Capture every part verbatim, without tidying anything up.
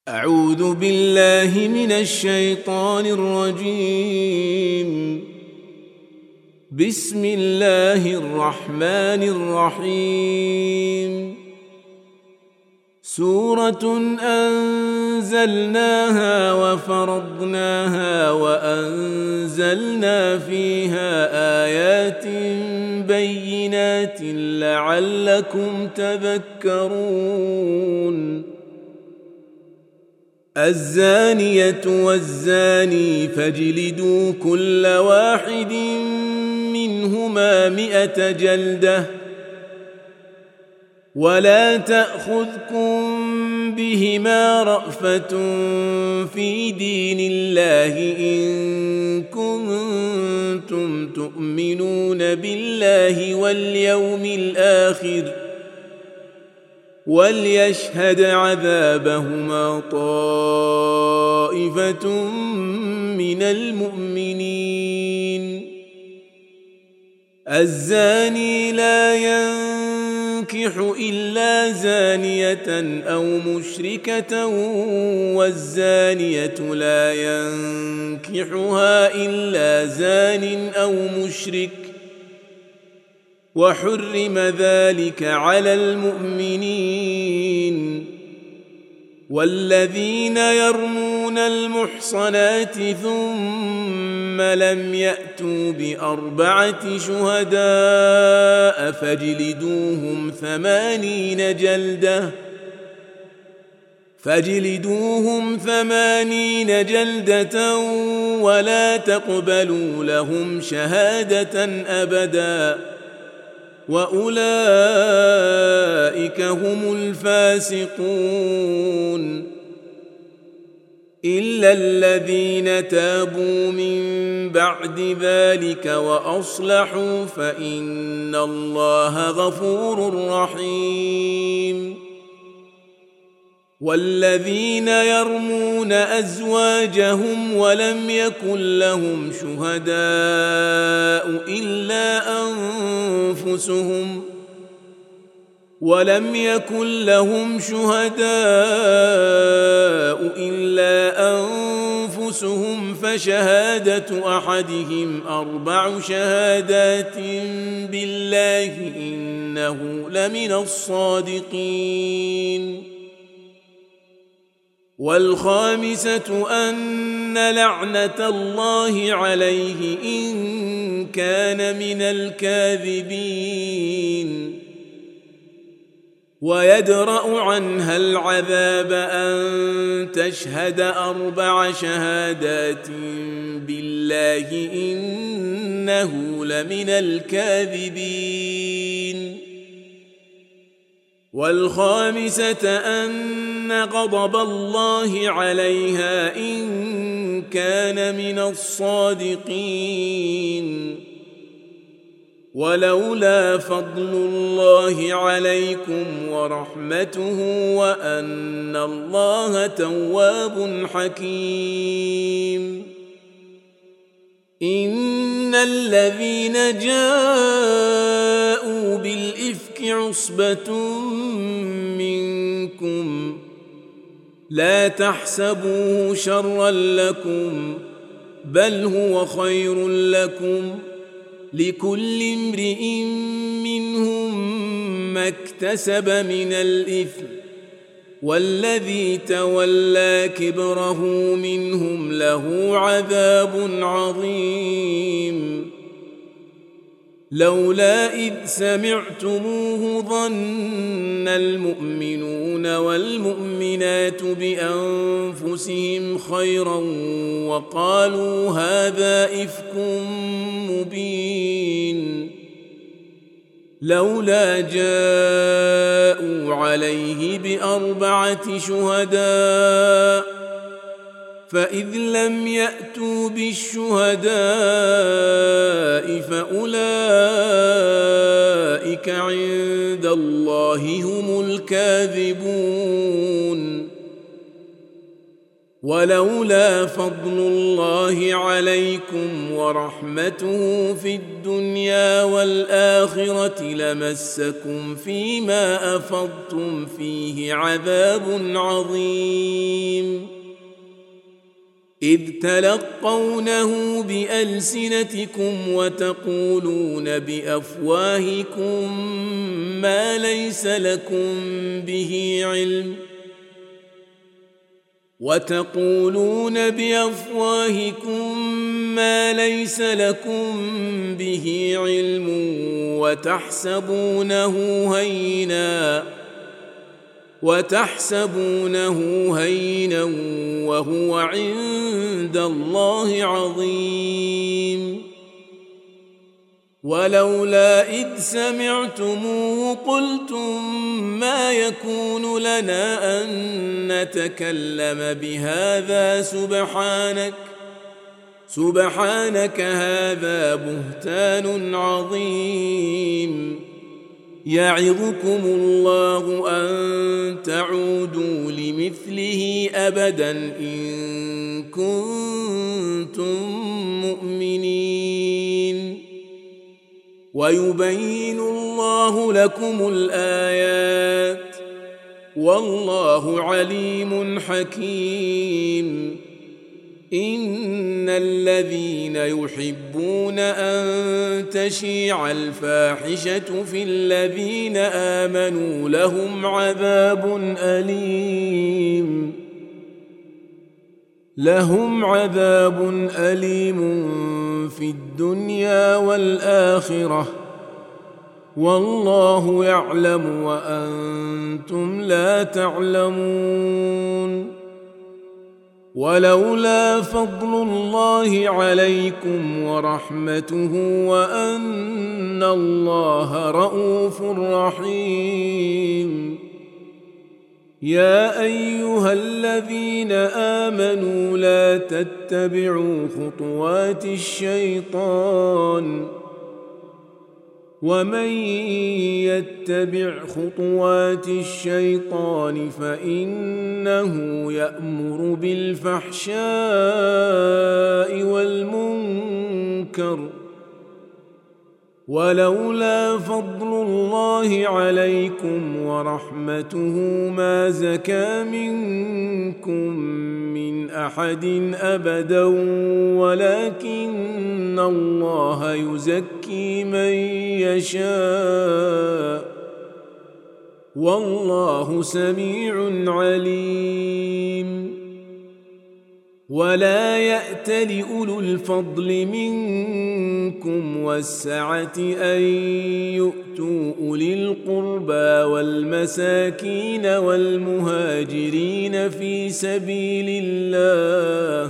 أعوذ بالله من الشيطان الرجيم. بسم الله الرحمن الرحيم. سورة أنزلناها وفرضناها وأنزلنا فيها آيات بينات لعلكم تذكرون. الزانية والزاني فاجلدوا كل واحد منهما مئة جلدة ولا تأخذكم بهما رأفة في دين الله إن كنتم تؤمنون بالله واليوم الآخر وليشهد عذابهما طائفة من المؤمنين. الزاني لا ينكح إلا زانية أو مشركة والزانية لا ينكحها إلا زان أو مشرك وحرم ذلك على المؤمنين. والذين يرمون المحصنات ثم لم يأتوا بأربعة شهداء فاجلدوهم ثمانين جلدة فاجلدوهم ثمانين جلدة ولا تقبلوا لهم شهادة أبداً وأولئك هم الفاسقون. إلا الذين تابوا من بعد ذلك وأصلحوا فإن الله غفور رحيم. والذين يرمون أزواجهم ولم يكن لهم شهداء إلا أنفسهم ولم يكن لهم شهداء إلا أنفسهم فشهادة أحدهم أربع شهادات بالله إنه لمن الصادقين. والخامسة أن لعنة الله عليه إن كان من الكاذبين. ويدرأ عنها العذاب أن تشهد أربع شهادات بالله إنه لمن الكاذبين. والخامسة أن غضب الله عليها إن كان من الصادقين. ولولا فضل الله عليكم ورحمته وأن الله تواب حكيم. إن الذين جاءوا بالإفك عصبة منكم لا تحسبوه شرا لكم بل هو خير لكم لكل امرئ منهم ما اكتسب من الإثم والذي تولى كبره منهم له عذاب عظيم. لولا إذ سمعتموه ظن المؤمنون والمؤمنات بأنفسهم خيرا وقالوا هذا إفك مبين. لولا جاءوا عليه بأربعة شهداء فإذ لم يأتوا بالشهداء فأولئك عند الله هم الكاذبون. ولولا فضل الله عليكم ورحمته في الدنيا والآخرة لمسكم فيما أفضتم فيه عذاب عظيم إذ تلقونه بألسنتكم وتقولون بأفواهكم ما ليس لكم به علم وتقولون بأفواهكم ما ليس لكم به علم وتحسبونه هينا وتحسبونه هينا وهو عند الله عظيم ولولا إذ سمعتموه قلتم ما يكون لنا أن نتكلم بهذا سبحانك سبحانك هذا بهتان عظيم يعظكم الله أن تعودوا لمثله أبدا إن كنتم مؤمنين ويبين الله لكم الآيات والله عليم حكيم إن الذين يحبون أن تشيع الفاحشة في الذين آمنوا لهم عذاب أليم لهم عذاب أليم في الدنيا والآخرة والله يعلم وأنتم لا تعلمون ولولا فضل الله عليكم ورحمته وأن الله رءوف رحيم يا أيها الذين آمنوا لا تتبعوا خطوات الشيطان ومن يتبع خطوات الشيطان فإنه يأمر بالفحشاء والمنكر ولولا فضل الله عليكم ورحمته ما زكى منكم من أحد أبدا ولكن الله يزكي من يشاء والله سميع عليم ولا يأتل أولو الفضل منكم والسعة أن يؤتوا أولي القربى والمساكين والمهاجرين في سبيل الله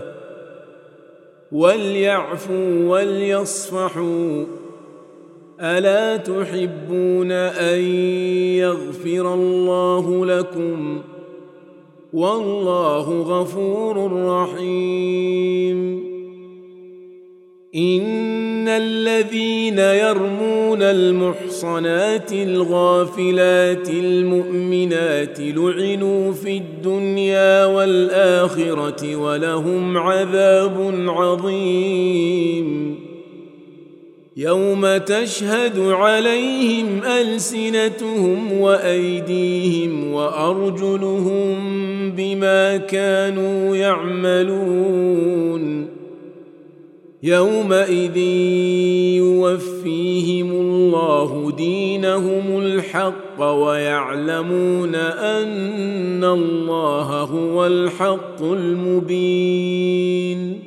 وليعفوا وليصفحوا ألا تحبون أن يغفر الله لكم والله غفور رحيم إن الذين يرمون المحصنات الغافلات المؤمنات لعنوا في الدنيا والآخرة ولهم عذاب عظيم يوم تشهد عليهم ألسنتهم وأيديهم وأرجلهم بما كانوا يعملون يومئذ يوفيهم الله دينهم الحق ويعلمون أن الله هو الحق المبين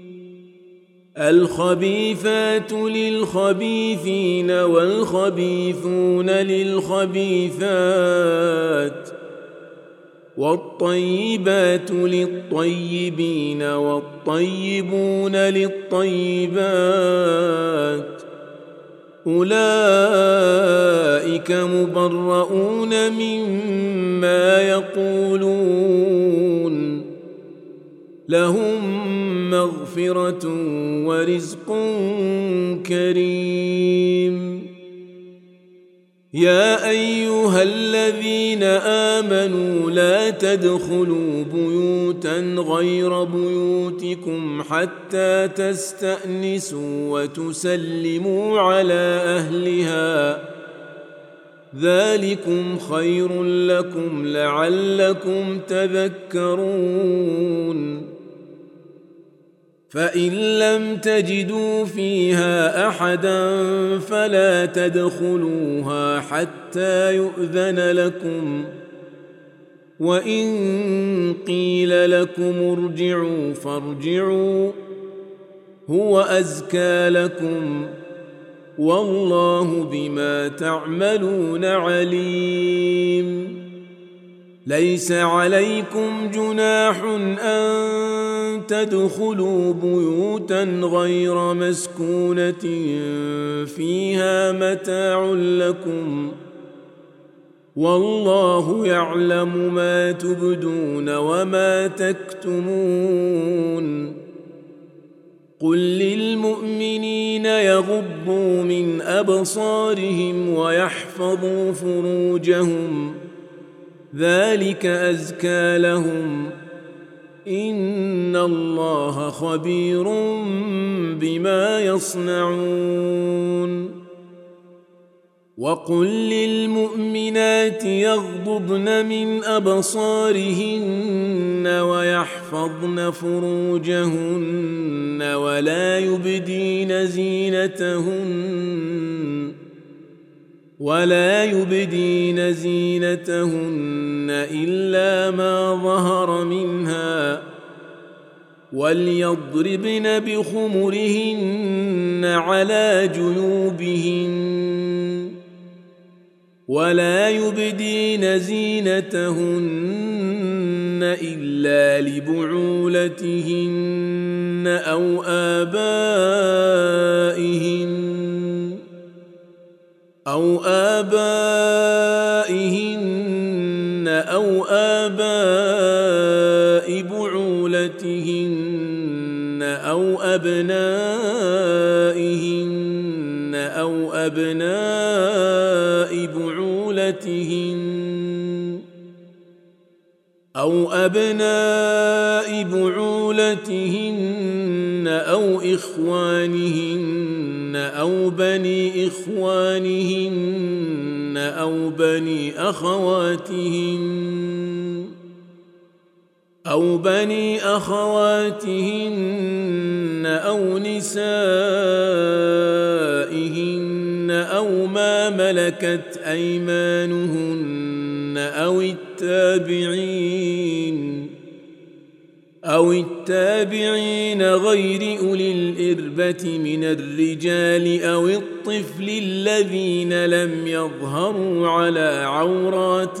الخبيثات للخبيثين والخبيثون للخبيثات والطيبات للطيبين والطيبون للطيبات أولئك مبرؤون مما يقولون لهم مغفرة ورزق كريم يا أيها الذين آمنوا لا تدخلوا بيوتا غير بيوتكم حتى تستأنسوا وتسلموا على أهلها ذلكم خير لكم لعلكم تذكرون فإن لم تجدوا فيها أحدا فلا تدخلوها حتى يؤذن لكم وإن قيل لكم ارجعوا فارجعوا هو أزكى لكم والله بما تعملون عليم ليس عليكم جناح أن تدخلوا بيوتا غير مسكونة فيها متاع لكم والله يعلم ما تبدون وما تكتمون قل للمؤمنين يغضوا من أبصارهم ويحفظوا فروجهم ذلك أزكى لهم إن الله خبير بما يصنعون وقل للمؤمنات يغضضن من أبصارهن ويحفظن فروجهن ولا يبدين زينتهن ولا يبدين زينتهن إلا ما ظهر منها وليضربن بخمرهن على جيوبهن ولا يبدين زينتهن إلا لبعولتهن أو آبائهن أو آبائهن أو آباء بعولتهن أو أبنائهن أو أبناء بعولتهن أو أبناء بعولتهن أو إخوانهن أو بني إخوانهن أو بني أخواتهن أو بني أخواتهن أو نسائهن أو ما ملكت أيمانهن أو التابعين أو التابعين غير أولي الإربة من الرجال أو الطفل الذين لم يظهروا على عورات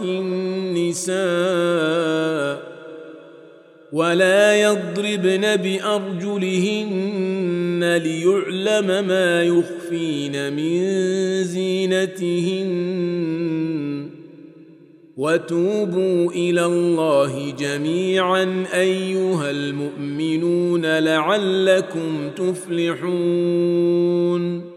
النساء ولا يضربن بأرجلهن ليعلم ما يخفين من زينتهن وتوبوا إلى الله جميعا أيها المؤمنون لعلكم تفلحون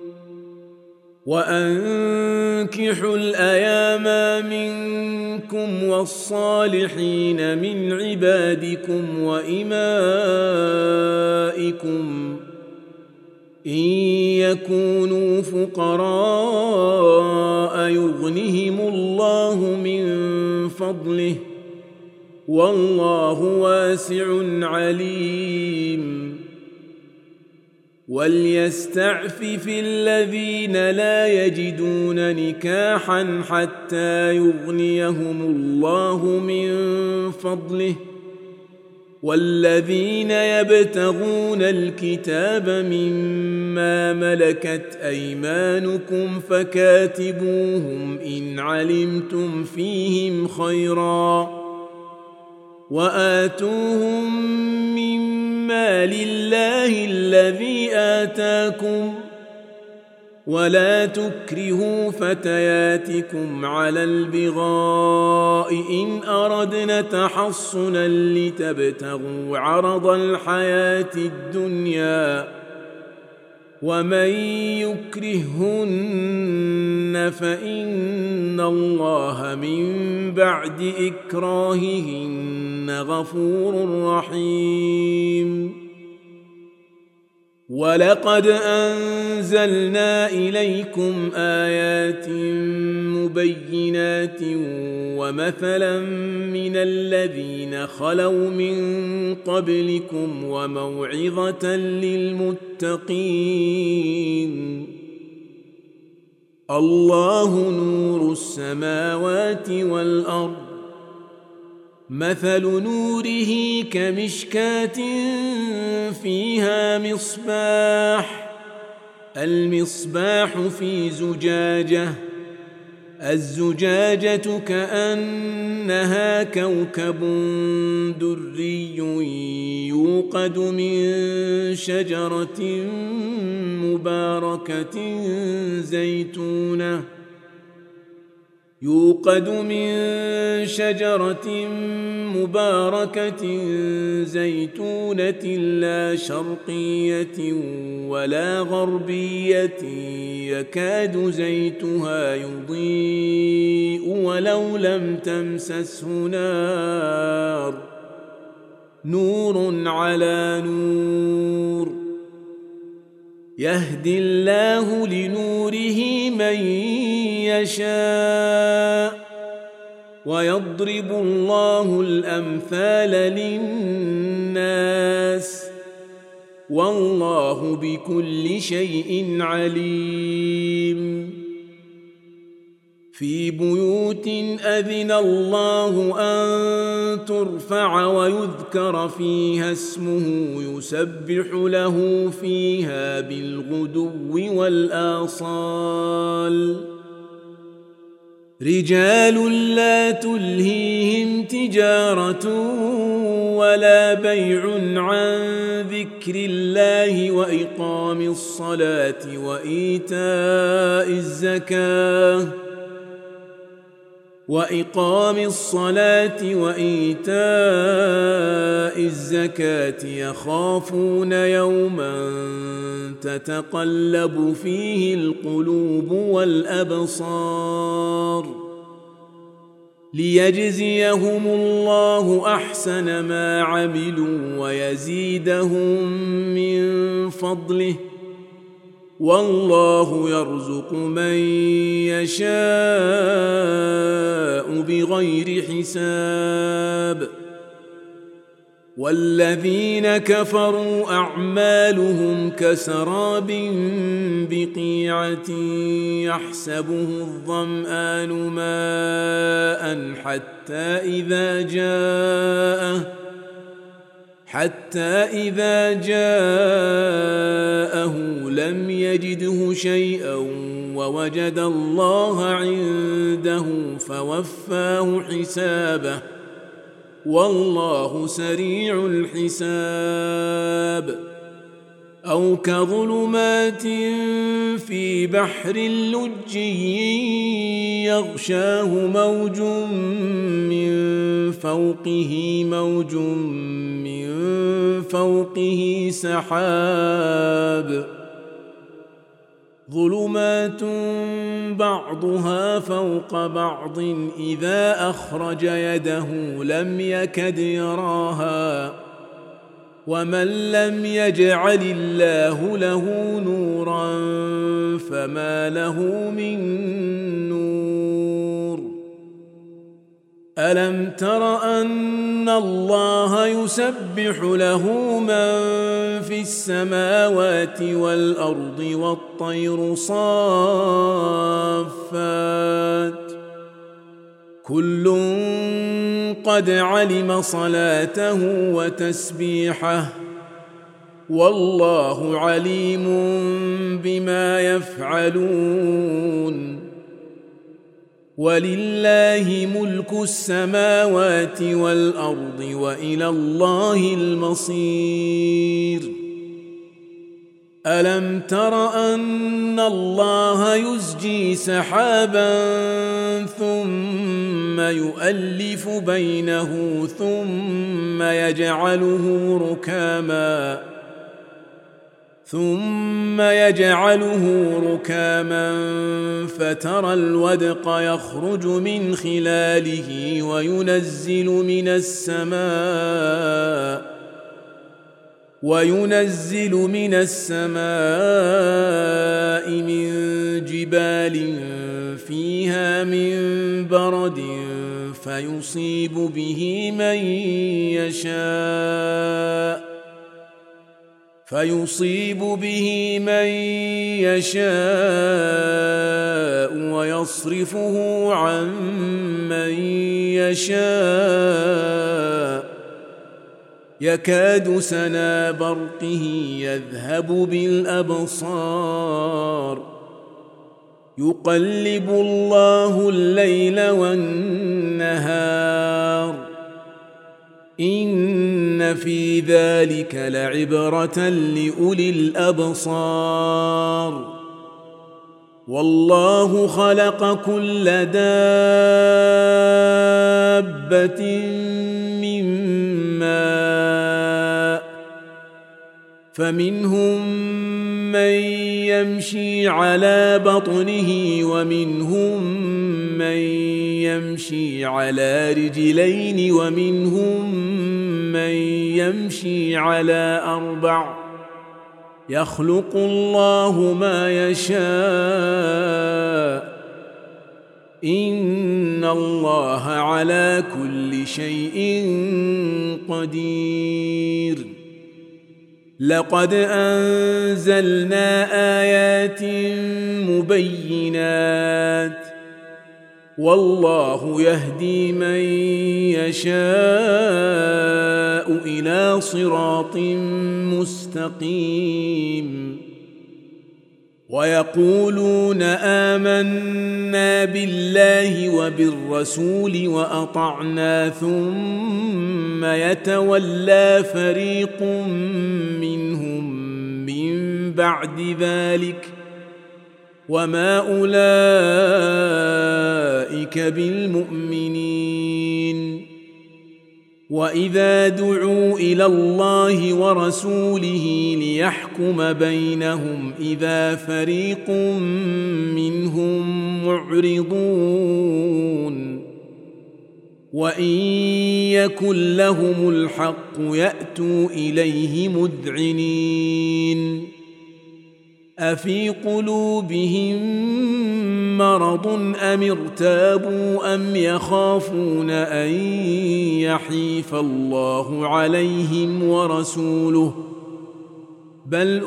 وأنكحوا الأيام منكم والصالحين من عبادكم وإمائكم إن يكونوا فقراء يغنهم الله من فضله والله واسع عليم وليستعفف الذين لا يجدون نكاحا حتى يغنيهم الله من فضله والذين يبتغون الكتاب مما ملكت أيمانكم فكاتبوهم إن علمتم فيهم خيرا وآتوهم مما لله الذي آتاكم ولا تكرهوا فتياتكم على البغاء إن أردن تحصنا لتبتغوا عرض الحياة الدنيا ومن يكرههن فإن الله من بعد إكراههن غفور رحيم. ولقد أنزلنا إليكم آيات مبينات ومثلا من الذين خلوا من قبلكم وموعظة للمتقين. الله نور السماوات والأرض، مثل نوره كمشكاة فيها مصباح، المصباح في زجاجة، الزجاجة كأنها كوكب دري يوقد من شجرة مباركة زيتونة يوقد من شجرة مباركة زيتونة لا شرقية ولا غربية يكاد زيتها يضيء ولو لم تمسسه نار، نور على نور، يهدي الله لنوره من يشاء ويضرب الله الأمثال للناس والله بكل شيء عليم. في بيوت أذن الله أن ترفع ويذكر فيها اسمه يسبح له فيها بالغدو والآصال، رجال لا تلهيهم تجارة ولا بيع عن ذكر الله وإقام الصلاة وإيتاء الزكاة وإقام الصلاة وإيتاء الزكاة يخافون يوما تتقلب فيه القلوب والأبصار، ليجزيهم الله أحسن ما عملوا ويزيدهم من فضله، والله يرزق من يشاء بغير حساب. والذين كفروا أعمالهم كسراب بقيعة يحسبه الظمآن ماء حتى إذا جاءه حتى إذا جاءه لم يجده شيئا ووجد الله عنده فوفاه حسابه، والله سريع الحساب. أو كظلمات في بحر لجي يغشاه موج من فوقه موج من فوقه سحاب، ظلمات بعضها فوق بعض إذا أخرج يده لم يكد يراها، ومن لم يجعل الله له نورا فما له من نور. ألم تر أن الله يسبح له من في السماوات والأرض والطير صافات، كل قد علم صلاته وتسبيحه، والله عليم بما يفعلون. ولله ملك السماوات والأرض وإلى الله المصير. ألم تر أن الله يزجي سحابا ثم يؤلف بينه ثم يجعله ركاما ثم يجعله ركاما فترى الودق يخرج من خلاله وينزل من السماء وينزل من السماء من جبال فيها من برد فيصيب به من يشاء فيصيب به من يشاء ويصرفه عن من يشاء يكاد سنا برقه يذهب بالأبصار يقلب الله الليل والنهار إن في ذلك لعبرة لأولي الأبصار والله خلق كل دابة من ماء فمنهم من يمشي على بطنه ومنهم من يمشي على رجلين ومنهم من يمشي على أربع يخلق الله ما يشاء إن الله على كل شيء قدير لقد أنزلنا آيات مبينات والله يهدي من يشاء إلى صراط مستقيم ويقولون آمنا بالله وبالرسول وأطعنا ثم يتولى فريق منهم من بعد ذلك وما أولئك بالمؤمنين وإذا دعوا إلى الله ورسوله ليحكم بينهم إذا فريق منهم معرضون وإن يكن لهم الحق يأتوا إليه مذعنين أفي قلوبهم مرض أم ارتابوا أم يخافون أن يحيف الله عليهم ورسوله بل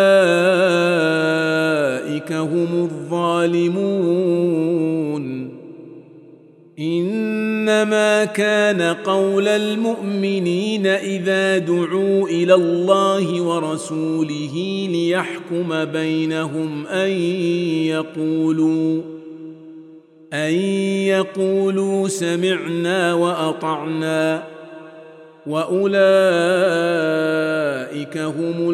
أولئك هم الظالمون إنما كان قول المؤمنين إذا دعوا إلى الله ورسوله ليحكم بينهم أن يقولوا أن يقولوا سمعنا وأطعنا وأولئك هم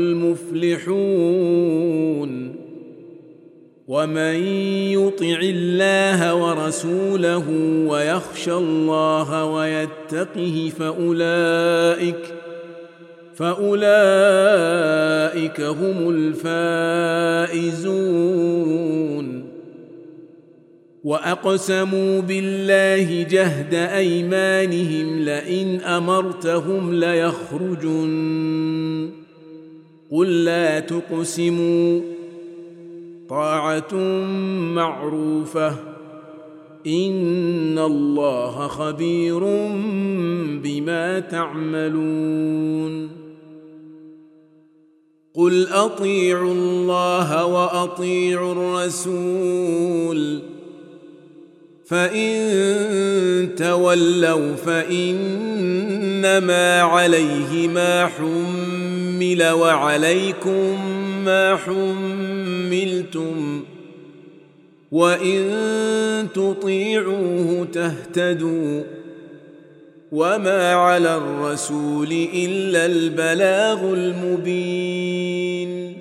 المفلحون ومن يطع الله ورسوله ويخشى الله ويتقه فأولئك فأولئك هم الفائزون وأقسموا بالله جهد أيمانهم لئن أمرتهم ليخرجن قل لا تقسموا طاعة معروفة إن الله خبير بما تعملون قل أطيعوا الله وأطيعوا الرسول فإن تولوا فإنما عليه ما حمل وعليكم ما حملتم وإن تطيعوه تهتدوا وما على الرسول إلا البلاغ المبين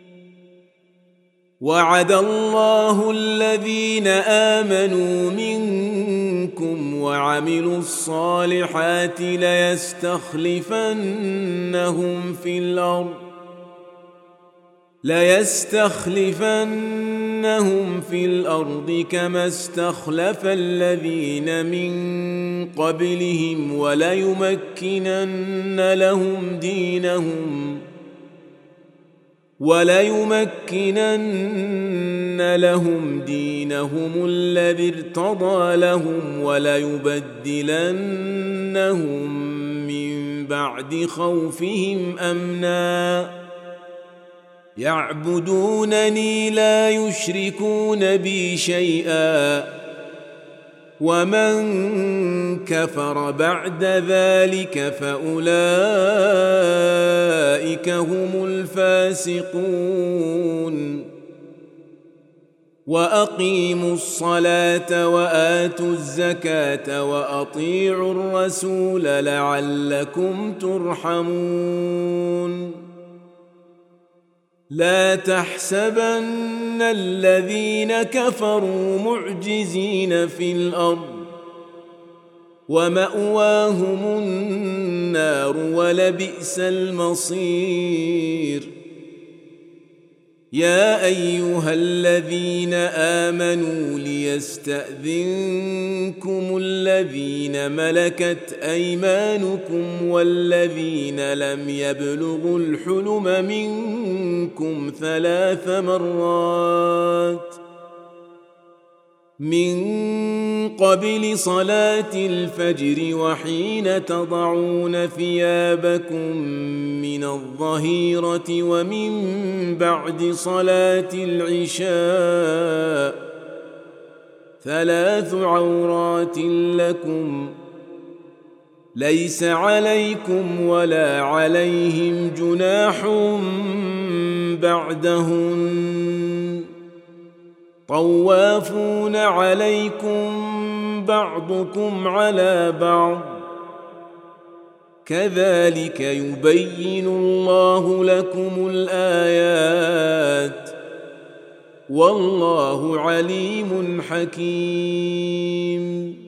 وعد الله الذين آمنوا منكم وعملوا الصالحات ليستخلفنهم في الأرض ليستخلفنهم في الأرض كما استخلف الذين من قبلهم وليمكنن لهم دينهم وليمكنن لهم دينهم الذي ارتضى لهم وليبدلنهم من بعد خوفهم أمنا يعبدونني لا يشركون بي شيئا ومن كفر بعد ذلك فأولئك هم الفاسقون وأقيموا الصلاة وآتوا الزكاة وأطيعوا الرسول لعلكم ترحمون لا تحسبن الذين كفروا معجزين في الأرض ومأواهم النار ولبئس المصير يا أيها الذين آمنوا ليستأذنكم الذين ملكت أيمانكم والذين لم يبلغوا الحلم منكم ثلاث مرات من قبل صلاة الفجر وحين تضعون ثيابكم من الظهيرة ومن بعد صلاة العشاء ثلاث عورات لكم ليس عليكم ولا عليهم جناح بعدهن طوافون عليكم بعضكم على بعض كذلك يبين الله لكم الآيات والله عليم حكيم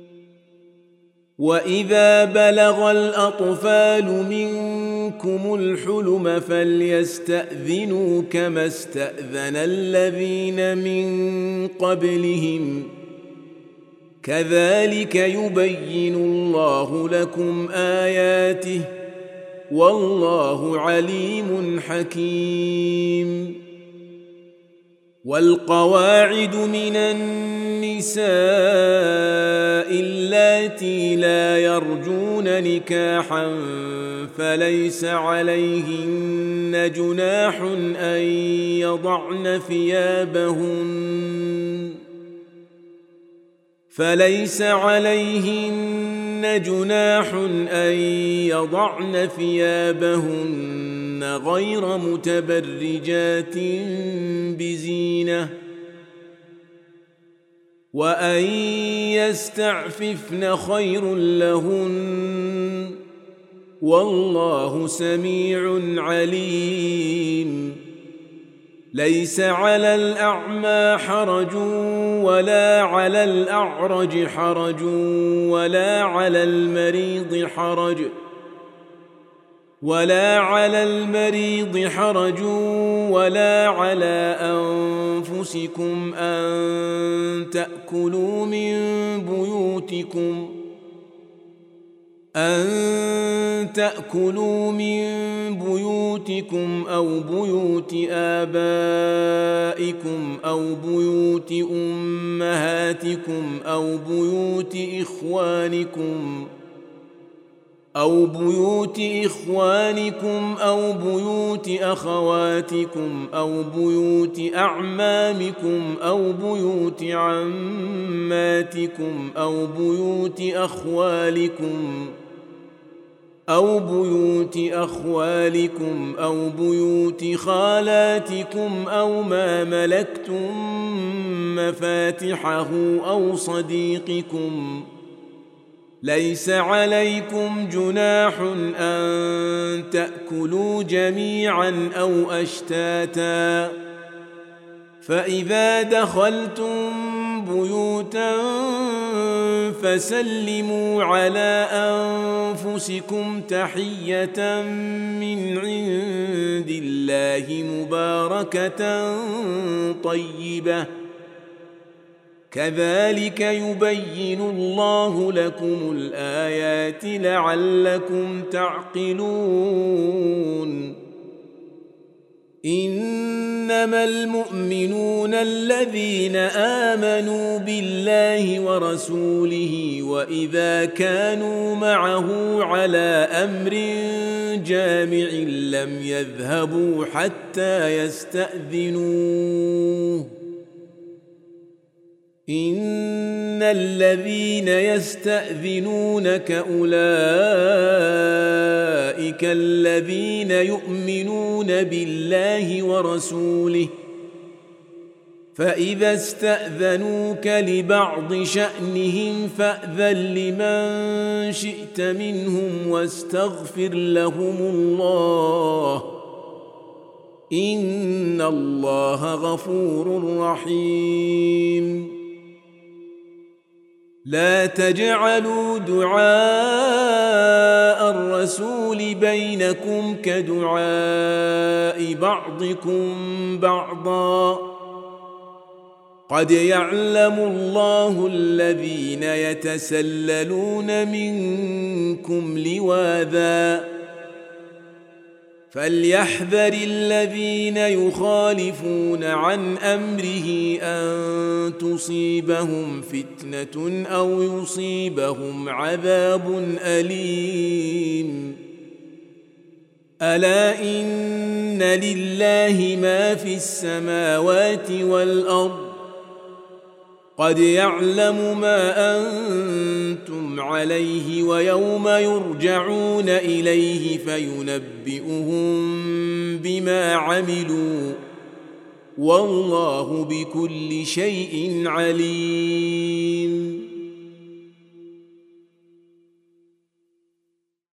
وإذا بلغ الأطفال منكم الحلم فليستأذنوا كما استأذن الذين من قبلهم كذلك يبين الله لكم آياته والله عليم حكيم والقواعد من النساء اللاتي لا يرجون نكاحا فليس عليهن جناح أن يضعن ثيابهن فليس عليهن جناح أن يضعن ثيابهن غير متبرجات بزينة وأن يستعففن خير لهن والله سميع عليم ليس على الأعمى حرج ولا على الأعرج حرج ولا على المريض حرج ولا على المريض حرج ولا على أنفسكم أن تأكلوا من بيوتكم أن تأكلوا من بيوتكم أو بيوت آبائكم أو بيوت أمهاتكم أو بيوت إخوانكم أو بيوت إخوانكم أو بيوت أخواتكم أو بيوت أعمامكم أو بيوت عماتكم أو بيوت أخوالكم أو بيوت أخوالكم أو بيوت خالاتكم أو ما ملكتم مفاتحه أو صديقكم ليس عليكم جناح أن تأكلوا جميعا أو أشتاتا فإذا دخلتم بيوتا فسلموا على أنفسكم تحية من عند الله مباركة طيبة كذلك يبين الله لكم الآيات لعلكم تعقلون إنما المؤمنون الذين آمنوا بالله ورسوله وإذا كانوا معه على أمر جامع لم يذهبوا حتى يستأذنوه إن الذين يستأذنونك أولئك الذين يؤمنون بالله ورسوله فإذا استأذنوك لبعض شأنهم فأذن لمن شئت منهم واستغفر لهم الله إن الله غفور رحيم لا تجعلوا دعاء الرسول بينكم كدعاء بعضكم بعضا قد يعلم الله الذين يتسللون منكم لواذا فليحذر الذين يخالفون عن أمره أن تصيبهم فتنة أو يصيبهم عذاب أليم ألا إن لله ما في السماوات والأرض قد يعلم ما أنتم عليه ويوم يرجعون إليه فينبئهم بما عملوا والله بكل شيء عليم